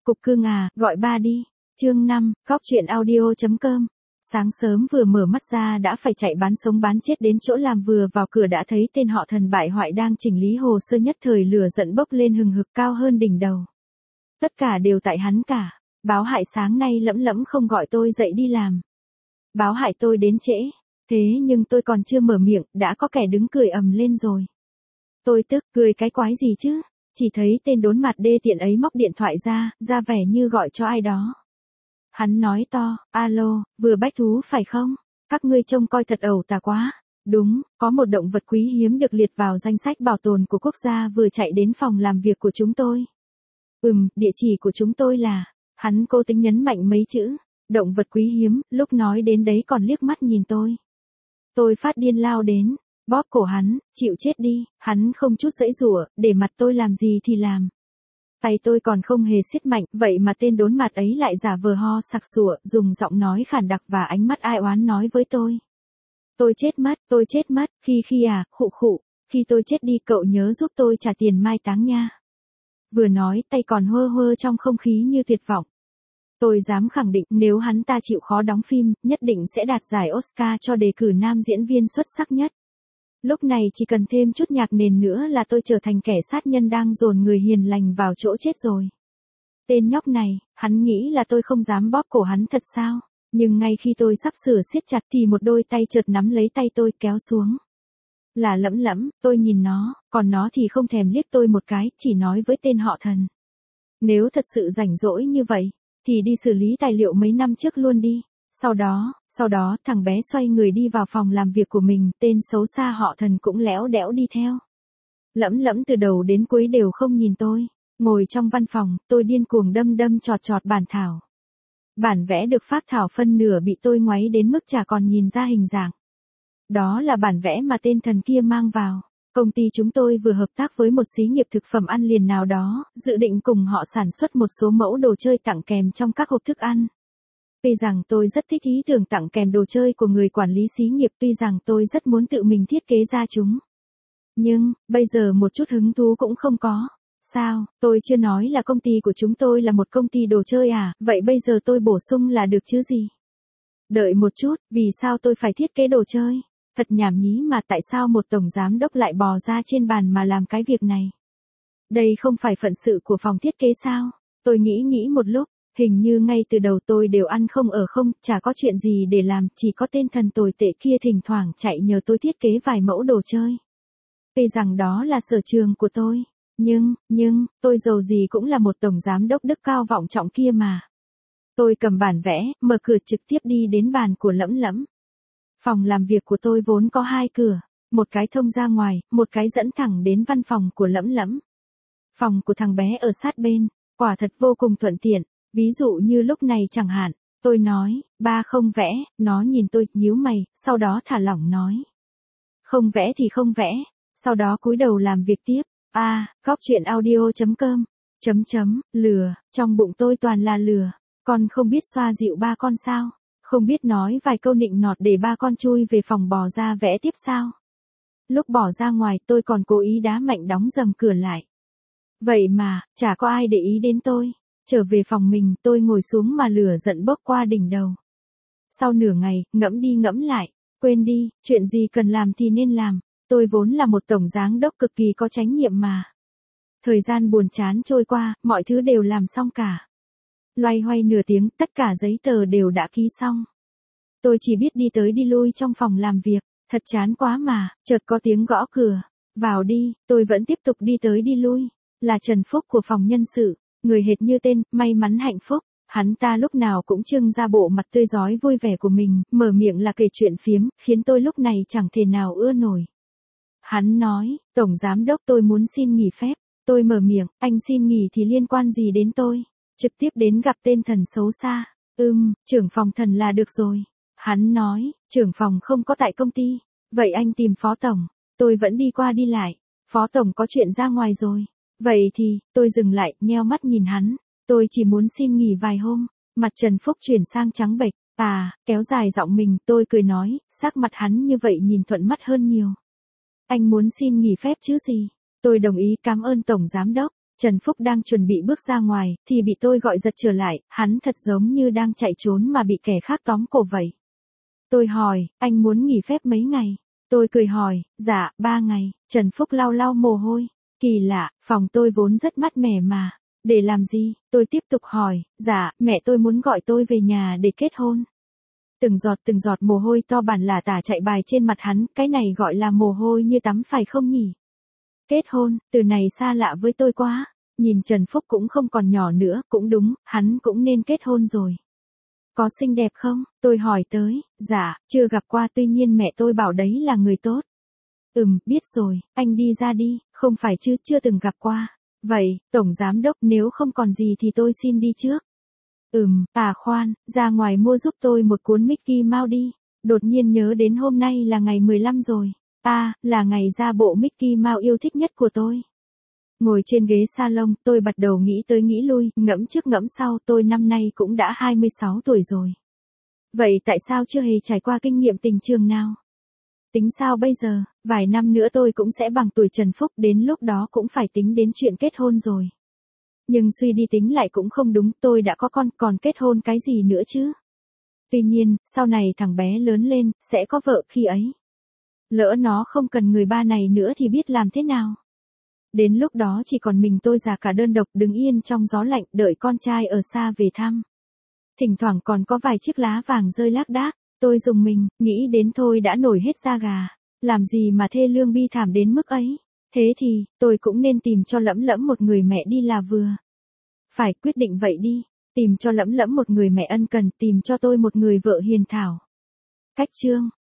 Cục cưng à, gọi ba đi. Chương 5, Cóc truyện audio.com. Sáng sớm vừa mở mắt ra đã phải chạy bán sống bán chết đến chỗ làm, vừa vào cửa đã thấy tên họ Thần bại hoại đang chỉnh lý hồ sơ, nhất thời lửa giận bốc lên hừng hực cao hơn đỉnh đầu. Tất cả đều tại hắn cả. Báo hại sáng nay lẫm lẫm không gọi tôi dậy đi làm. Báo hại tôi đến trễ. Thế nhưng tôi còn chưa mở miệng, đã có kẻ đứng cười ầm lên rồi. Tôi tức, cười cái quái gì chứ? Chỉ thấy tên đốn mặt đê tiện ấy móc điện thoại ra vẻ như gọi cho ai đó. Hắn nói to, alo, vừa bách thú phải không? Các ngươi trông coi thật ẩu tà quá. Đúng, có một động vật quý hiếm được liệt vào danh sách bảo tồn của quốc gia vừa chạy đến phòng làm việc của chúng tôi. Địa chỉ của chúng tôi là... Hắn cố tính nhấn mạnh mấy chữ, động vật quý hiếm, lúc nói đến đấy còn liếc mắt nhìn tôi. Tôi phát điên lao đến, bóp cổ hắn, chịu chết đi, hắn không chút giãy giụa, để mặt tôi làm gì thì làm. Tay tôi còn không hề siết mạnh, vậy mà tên đốn mặt ấy lại giả vờ ho sặc sụa, dùng giọng nói khản đặc và ánh mắt ai oán nói với tôi. Tôi chết mất, khi à, khụ, khi tôi chết đi cậu nhớ giúp tôi trả tiền mai táng nha. Vừa nói tay còn hơ trong không khí như tuyệt vọng. Tôi dám khẳng định nếu hắn ta chịu khó đóng phim, nhất định sẽ đạt giải Oscar cho đề cử nam diễn viên xuất sắc nhất. Lúc này chỉ cần thêm chút nhạc nền nữa là tôi trở thành kẻ sát nhân đang dồn người hiền lành vào chỗ chết rồi. Tên nhóc này, hắn nghĩ là tôi không dám bóp cổ hắn thật sao? Nhưng ngay khi tôi sắp sửa siết chặt thì một đôi tay chợt nắm lấy tay tôi kéo xuống. Là lẫm, tôi nhìn nó, còn nó thì không thèm liếc tôi một cái, chỉ nói với tên họ Thần. Nếu thật sự rảnh rỗi như vậy, thì đi xử lý tài liệu mấy năm trước luôn đi. Sau đó thằng bé xoay người đi vào phòng làm việc của mình, tên xấu xa họ Thần cũng léo đẽo đi theo. Lẫm từ đầu đến cuối đều không nhìn tôi. Ngồi trong văn phòng, tôi điên cuồng đâm chọt bản thảo. Bản vẽ được phác thảo phân nửa bị tôi ngoáy đến mức chả còn nhìn ra hình dạng. Đó là bản vẽ mà tên Thần kia mang vào. Công ty chúng tôi vừa hợp tác với một xí nghiệp thực phẩm ăn liền nào đó, dự định cùng họ sản xuất một số mẫu đồ chơi tặng kèm trong các hộp thức ăn. Tuy rằng tôi rất thích ý tưởng tặng kèm đồ chơi của người quản lý xí nghiệp, tuy rằng tôi rất muốn tự mình thiết kế ra chúng. Nhưng, bây giờ một chút hứng thú cũng không có. Sao, tôi chưa nói là công ty của chúng tôi là một công ty đồ chơi à, vậy bây giờ tôi bổ sung là được chứ gì? Đợi một chút, vì sao tôi phải thiết kế đồ chơi? Thật nhảm nhí mà, tại sao một tổng giám đốc lại bò ra trên bàn mà làm cái việc này? Đây không phải phận sự của phòng thiết kế sao? Tôi nghĩ một lúc, hình như ngay từ đầu tôi đều ăn không ở không, chả có chuyện gì để làm, chỉ có tên Thần tồi tệ kia thỉnh thoảng chạy nhờ tôi thiết kế vài mẫu đồ chơi. Tuy rằng đó là sở trường của tôi, nhưng, tôi dầu gì cũng là một tổng giám đốc đức cao vọng trọng kia mà. Tôi cầm bản vẽ, mở cửa trực tiếp đi đến bàn của Lẫm. Phòng làm việc của tôi vốn có 2 cửa, một cái thông ra ngoài, một cái dẫn thẳng đến văn phòng của Lẫm. Phòng của thằng bé ở sát bên, quả thật vô cùng thuận tiện, ví dụ như lúc này chẳng hạn, tôi nói, ba không vẽ, nó nhìn tôi, nhíu mày, sau đó thả lỏng nói. Không vẽ thì không vẽ, sau đó cúi đầu làm việc tiếp, Cóc truyện audio.com, lừa, trong bụng tôi toàn là lừa, con không biết xoa dịu ba con sao? Không biết nói vài câu nịnh nọt để ba con chui về phòng bò ra vẽ tiếp sao? Lúc bỏ ra ngoài tôi còn cố ý đá mạnh đóng dầm cửa lại. Vậy mà, chả có ai để ý đến tôi. Trở về phòng mình tôi ngồi xuống mà lửa giận bốc qua đỉnh đầu. Sau nửa ngày, ngẫm đi ngẫm lại, quên đi, chuyện gì cần làm thì nên làm. Tôi vốn là một tổng giám đốc cực kỳ có chánh nhiệm mà. Thời gian buồn chán trôi qua, mọi thứ đều làm xong cả. Loay hoay nửa tiếng, tất cả giấy tờ đều đã ký xong. Tôi chỉ biết đi tới đi lui trong phòng làm việc, thật chán quá mà, chợt có tiếng gõ cửa. Vào đi, tôi vẫn tiếp tục đi tới đi lui. Là Trần Phúc của phòng nhân sự, người hệt như tên, may mắn hạnh phúc. Hắn ta lúc nào cũng trưng ra bộ mặt tươi rói vui vẻ của mình, mở miệng là kể chuyện phiếm, khiến tôi lúc này chẳng thể nào ưa nổi. Hắn nói, tổng giám đốc tôi muốn xin nghỉ phép. Tôi mở miệng, anh xin nghỉ thì liên quan gì đến tôi? Trực tiếp đến gặp tên Thần xấu xa. Trưởng phòng Thần là được rồi. Hắn nói, trưởng phòng không có tại công ty. Vậy anh tìm phó tổng. Tôi vẫn đi qua đi lại. Phó tổng có chuyện ra ngoài rồi. Vậy thì, tôi dừng lại, nheo mắt nhìn hắn. Tôi chỉ muốn xin nghỉ vài hôm. Mặt Trần Phúc chuyển sang trắng bệch. Kéo dài giọng mình, tôi cười nói, sắc mặt hắn như vậy nhìn thuận mắt hơn nhiều. Anh muốn xin nghỉ phép chứ gì? Tôi đồng ý, cảm ơn tổng giám đốc. Trần Phúc đang chuẩn bị bước ra ngoài, thì bị tôi gọi giật trở lại, hắn thật giống như đang chạy trốn mà bị kẻ khác tóm cổ vậy. Tôi hỏi, anh muốn nghỉ phép mấy ngày? Tôi cười hỏi, dạ, 3 ngày, Trần Phúc lau lau mồ hôi. Kỳ lạ, phòng tôi vốn rất mát mẻ mà. Để làm gì? Tôi tiếp tục hỏi, dạ, mẹ tôi muốn gọi tôi về nhà để kết hôn. Từng giọt mồ hôi to bản lả tả chạy bài trên mặt hắn, cái này gọi là mồ hôi như tắm phải không nhỉ? Kết hôn, từ này xa lạ với tôi quá. Nhìn Trần Phúc cũng không còn nhỏ nữa, cũng đúng, hắn cũng nên kết hôn rồi. Có xinh đẹp không? Tôi hỏi tới, dạ, chưa gặp qua tuy nhiên mẹ tôi bảo đấy là người tốt. Biết rồi, anh đi ra đi, không phải chứ, chưa từng gặp qua. Vậy, Tổng Giám Đốc nếu không còn gì thì tôi xin đi trước. Khoan, ra ngoài mua giúp tôi một cuốn Mickey Mouse đi. Đột nhiên nhớ đến hôm nay là ngày 15 rồi. Là ngày ra bộ Mickey Mouse yêu thích nhất của tôi. Ngồi trên ghế salon, tôi bắt đầu nghĩ tới nghĩ lui, ngẫm trước ngẫm sau, tôi năm nay cũng đã 26 tuổi rồi. Vậy tại sao chưa hề trải qua kinh nghiệm tình trường nào? Tính sao bây giờ, vài năm nữa tôi cũng sẽ bằng tuổi Trần Phúc, đến lúc đó cũng phải tính đến chuyện kết hôn rồi. Nhưng suy đi tính lại cũng không đúng, tôi đã có con, còn kết hôn cái gì nữa chứ? Tuy nhiên, sau này thằng bé lớn lên, sẽ có vợ khi ấy. Lỡ nó không cần người ba này nữa thì biết làm thế nào? Đến lúc đó chỉ còn mình tôi già cả đơn độc đứng yên trong gió lạnh đợi con trai ở xa về thăm. Thỉnh thoảng còn có vài chiếc lá vàng rơi lác đác, tôi rùng mình, nghĩ đến thôi đã nổi hết da gà. Làm gì mà thê lương bi thảm đến mức ấy? Thế thì, tôi cũng nên tìm cho Lẫm Lẫm một người mẹ đi là vừa. Phải quyết định vậy đi, tìm cho Lẫm Lẫm một người mẹ ân cần, tìm cho tôi một người vợ hiền thảo. Cách chương